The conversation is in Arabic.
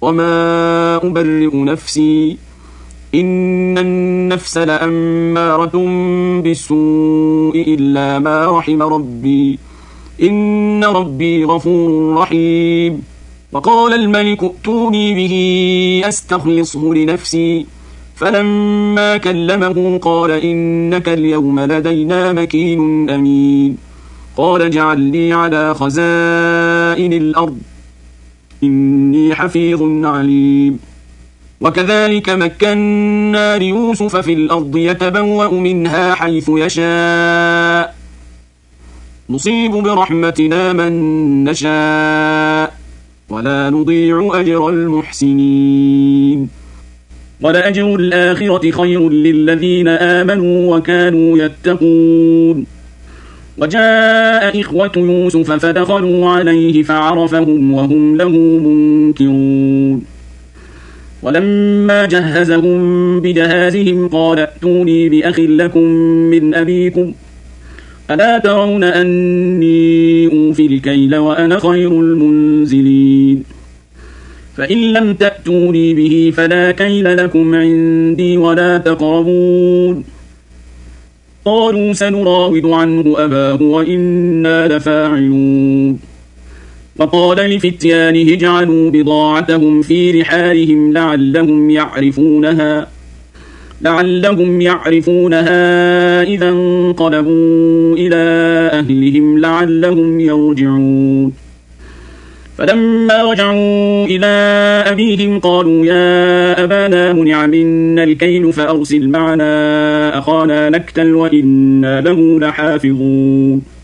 وما أبرئ نفسي إن النفس لأمارة بالسوء إلا ما رحم ربي إن ربي غفور رحيم. وقال الملك ائتوني به أستخلصه لنفسي فلما كلمه قال إنك اليوم لدينا مكين أمين. قال اجعلني على خزائن الأرض إني حفيظ عليم. وكذلك مكنا ليوسف في الأرض يتبوأ منها حيث يشاء نصيب برحمتنا من نشاء ولا نضيع أجر المحسنين ولأجر الآخرة خير للذين آمنوا وكانوا يتقون. وجاء إخوة يوسف فدخلوا عليه فعرفهم وهم له منكرون. ولما جهزهم بجهازهم قال ائتوني بأخ لكم من أبيكم ألا ترون أني أوفي الكيل وأنا خير المنزلين فإن لم تأتوني به فلا كيل لكم عندي ولا تقربون. قالوا سنراود عنه أباه وإنا لفاعلون. وقال لفتيانه اجعلوا بضاعتهم في رحالهم لعلهم يعرفونها إذا انقلبوا إلى أهلهم لعلهم يرجعون. فلما رجعوا إلى أبيهم قالوا يا أبانا منع منا الكيل فأرسل معنا أخانا نكتل وإنا له لحافظون.